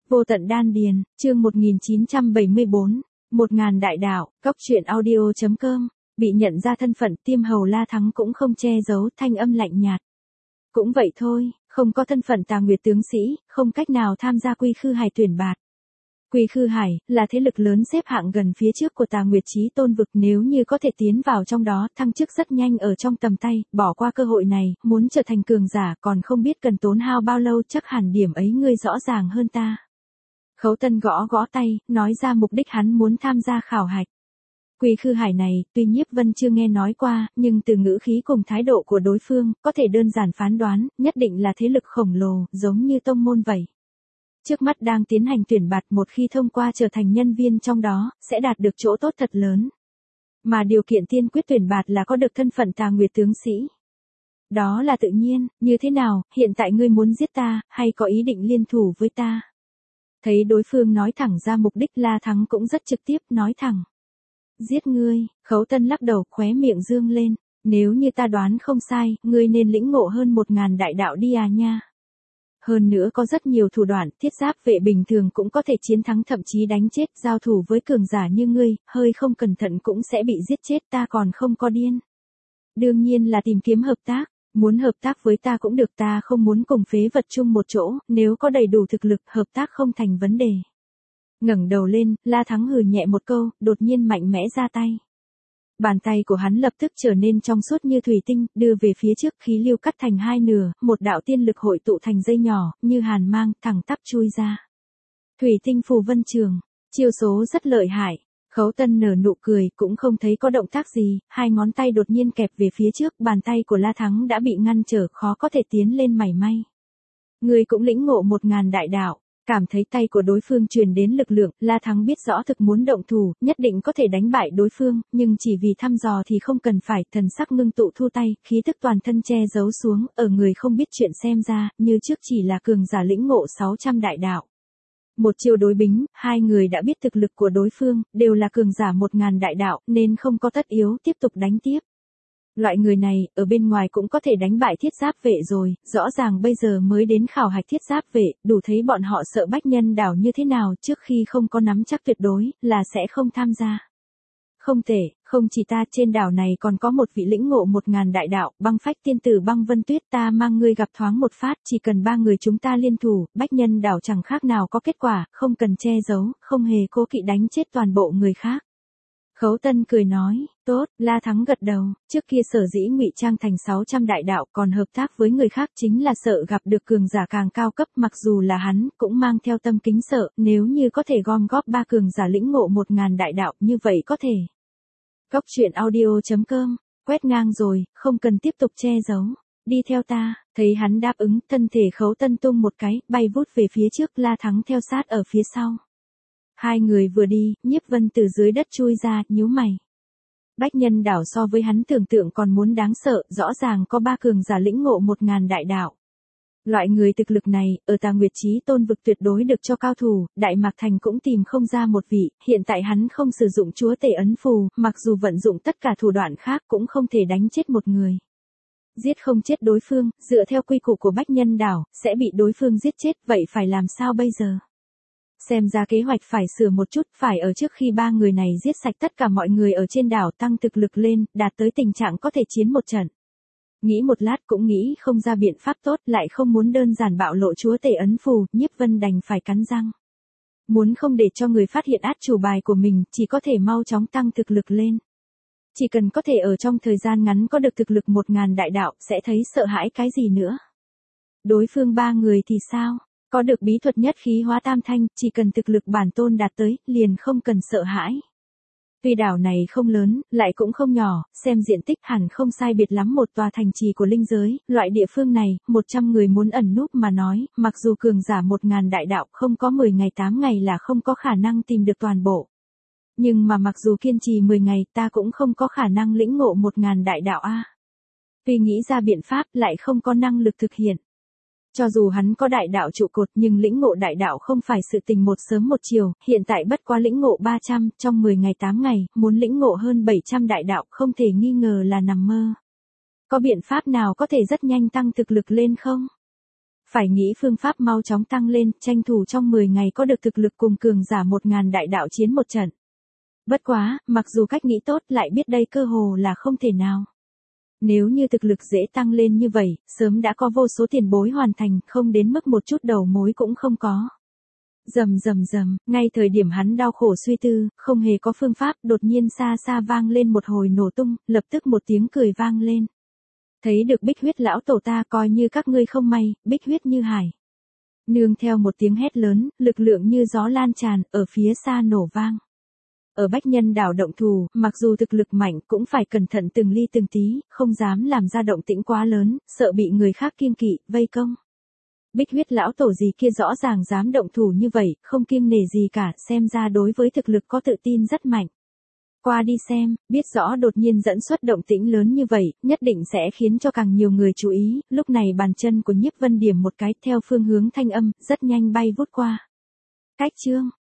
Vô tận đan điền, chương 1974, 1000 đại đạo, Cóc truyện audio.com, bị nhận ra thân phận Tiêm Hầu La Thắng cũng không che giấu, thanh âm lạnh nhạt. Cũng vậy thôi, không có thân phận Tà Nguyệt tướng sĩ, không cách nào tham gia Quy Khư Hải tuyển bạt. Quy Khư Hải là thế lực lớn xếp hạng gần phía trước của Tà Nguyệt Chí Tôn vực, nếu như có thể tiến vào trong đó, thăng chức rất nhanh ở trong tầm tay, bỏ qua cơ hội này, muốn trở thành cường giả còn không biết cần tốn hao bao lâu, chắc hẳn điểm ấy ngươi rõ ràng hơn ta. Khấu Tân gõ gõ tay, nói ra mục đích hắn muốn tham gia khảo hạch. Quy Khư Hải này, tuy Nhiếp Vân chưa nghe nói qua, nhưng từ ngữ khí cùng thái độ của đối phương, có thể đơn giản phán đoán, nhất định là thế lực khổng lồ, giống như tông môn vậy. Trước mắt đang tiến hành tuyển bạt, một khi thông qua trở thành nhân viên trong đó, sẽ đạt được chỗ tốt thật lớn. Mà điều kiện tiên quyết tuyển bạt là có được thân phận Tà Nguyệt tướng sĩ. Đó là tự nhiên, như thế nào, hiện tại ngươi muốn giết ta, hay có ý định liên thủ với ta? Thấy đối phương nói thẳng ra mục đích, La Thắng cũng rất trực tiếp, nói thẳng. Giết ngươi. Khấu Tân lắc đầu, khóe miệng dương lên. Nếu như ta đoán không sai, ngươi nên lĩnh ngộ hơn 1000 đại đạo đi à nha. Hơn nữa có rất nhiều thủ đoạn, thiết giáp vệ bình thường cũng có thể chiến thắng, thậm chí đánh chết, giao thủ với cường giả như ngươi, hơi không cẩn thận cũng sẽ bị giết chết, ta còn không có điên. Đương nhiên là tìm kiếm hợp tác, muốn hợp tác với ta cũng được, ta không muốn cùng phế vật chung một chỗ, nếu có đầy đủ thực lực, hợp tác không thành vấn đề. Ngẩng đầu lên, La Thắng hừ nhẹ một câu, đột nhiên mạnh mẽ ra tay. Bàn tay của hắn lập tức trở nên trong suốt như thủy tinh, đưa về phía trước, khí lưu cắt thành hai nửa, một đạo tiên lực hội tụ thành dây nhỏ, như hàn mang, thẳng tắp chui ra. Thủy tinh phù vân trường, chiêu số rất lợi hại. Khấu Tân nở nụ cười, cũng không thấy có động tác gì, hai ngón tay đột nhiên kẹp về phía trước, bàn tay của La Thắng đã bị ngăn trở, khó có thể tiến lên mảy may. Người cũng lĩnh ngộ 1000 đại đạo. Cảm thấy tay của đối phương truyền đến lực lượng, La Thắng biết rõ thực muốn động thủ, nhất định có thể đánh bại đối phương, nhưng chỉ vì thăm dò thì không cần phải, thần sắc ngưng tụ thu tay, khí thức toàn thân che giấu xuống, ở người không biết chuyện xem ra, như trước chỉ là cường giả lĩnh ngộ 600 đại đạo. Một chiêu đối bính, hai người đã biết thực lực của đối phương, đều là cường giả 1000 đại đạo, nên không có tất yếu tiếp tục đánh tiếp. Loại người này, ở bên ngoài cũng có thể đánh bại thiết giáp vệ rồi, rõ ràng bây giờ mới đến khảo hạch thiết giáp vệ, đủ thấy bọn họ sợ Bách Nhân đảo như thế nào, trước khi không có nắm chắc tuyệt đối, là sẽ không tham gia. Không thể, không chỉ ta, trên đảo này còn có một vị lĩnh ngộ 1000 đại đạo, Băng Phách tiên tử Băng Vân Tuyết, ta mang ngươi gặp thoáng một phát, chỉ cần 3 người chúng ta liên thủ, Bách Nhân đảo chẳng khác nào có kết quả, không cần che giấu, không hề cố kỵ đánh chết toàn bộ người khác. Khấu Tân cười nói, tốt, La Thắng gật đầu, trước kia sở dĩ ngụy trang thành 600 đại đạo, còn hợp tác với người khác chính là sợ gặp được cường giả càng cao cấp, mặc dù là hắn, cũng mang theo tâm kính sợ, nếu như có thể gom góp 3 cường giả lĩnh ngộ 1000 đại đạo, như vậy có thể. Cóc truyện audio.com, quét ngang rồi, không cần tiếp tục che giấu, đi theo ta, thấy hắn đáp ứng, thân thể Khấu Tân tung một cái, bay vút về phía trước, La Thắng theo sát ở phía sau. Hai người vừa đi, Nhiếp Vân từ dưới đất chui ra, nhíu mày. Bách Nhân đảo so với hắn tưởng tượng còn muốn đáng sợ, rõ ràng có 3 cường giả lĩnh ngộ 1000 đại đạo. Loại người thực lực này, ở Tà Nguyệt Chí Tôn vực tuyệt đối được cho cao thủ, Đại Mạc Thành cũng tìm không ra một vị, hiện tại hắn không sử dụng chúa tể ấn phù, mặc dù vận dụng tất cả thủ đoạn khác cũng không thể đánh chết một người. Giết không chết đối phương, dựa theo quy củ của Bách Nhân đảo, sẽ bị đối phương giết chết, vậy phải làm sao bây giờ? Xem ra kế hoạch phải sửa một chút, phải ở trước khi 3 người này giết sạch tất cả mọi người ở trên đảo, tăng thực lực lên, đạt tới tình trạng có thể chiến một trận. Nghĩ một lát cũng nghĩ không ra biện pháp tốt, lại không muốn đơn giản bạo lộ chúa tể ấn phù, Nhiếp Vân đành phải cắn răng. Muốn không để cho người phát hiện át chủ bài của mình, chỉ có thể mau chóng tăng thực lực lên. Chỉ cần có thể ở trong thời gian ngắn có được thực lực 1000 đại đạo, sẽ thấy sợ hãi cái gì nữa. Đối phương 3 người thì sao? Có được bí thuật nhất khí hóa tam thanh, chỉ cần thực lực bản tôn đạt tới, liền không cần sợ hãi. Tuy đảo này không lớn, lại cũng không nhỏ, xem diện tích hẳn không sai biệt lắm một tòa thành trì của linh giới, loại địa phương này, 100 người muốn ẩn núp mà nói, mặc dù cường giả 1000 đại đạo không có 10 ngày 8 ngày là không có khả năng tìm được toàn bộ. Nhưng mà mặc dù kiên trì 10 ngày ta cũng không có khả năng lĩnh ngộ 1000 đại đạo a. Tuy nghĩ ra biện pháp lại không có năng lực thực hiện. Cho dù hắn có đại đạo trụ cột nhưng lĩnh ngộ đại đạo không phải sự tình một sớm một chiều, hiện tại bất quá lĩnh ngộ 300, trong 10 ngày 8 ngày, muốn lĩnh ngộ hơn 700 đại đạo không thể nghi ngờ là nằm mơ. Có biện pháp nào có thể rất nhanh tăng thực lực lên không? Phải nghĩ phương pháp mau chóng tăng lên, tranh thủ trong 10 ngày có được thực lực cùng cường giả 1000 đại đạo chiến một trận. Bất quá, mặc dù cách nghĩ tốt lại biết đây cơ hồ là không thể nào. Nếu như thực lực dễ tăng lên như vậy, sớm đã có vô số tiền bối hoàn thành, không đến mức một chút đầu mối cũng không có. Rầm rầm rầm, ngay thời điểm hắn đau khổ suy tư, không hề có phương pháp, đột nhiên xa xa vang lên một hồi nổ tung, lập tức một tiếng cười vang lên. Thấy được Bích Huyết lão tổ ta, coi như các ngươi không may, Bích Huyết như hải. Nương theo một tiếng hét lớn, lực lượng như gió lan tràn, ở phía xa nổ vang. Ở Bách Nhân đảo động thủ, mặc dù thực lực mạnh cũng phải cẩn thận từng ly từng tí, không dám làm ra động tĩnh quá lớn, sợ bị người khác kiêng kỵ, vây công. Bích Huyết lão tổ gì kia rõ ràng dám động thủ như vậy, không kiêng nể gì cả, xem ra đối với thực lực có tự tin rất mạnh. Qua đi xem, biết rõ đột nhiên dẫn xuất động tĩnh lớn như vậy, nhất định sẽ khiến cho càng nhiều người chú ý, lúc này bàn chân của Nhiếp Vân điểm một cái theo phương hướng thanh âm, rất nhanh bay vút qua. Cách chương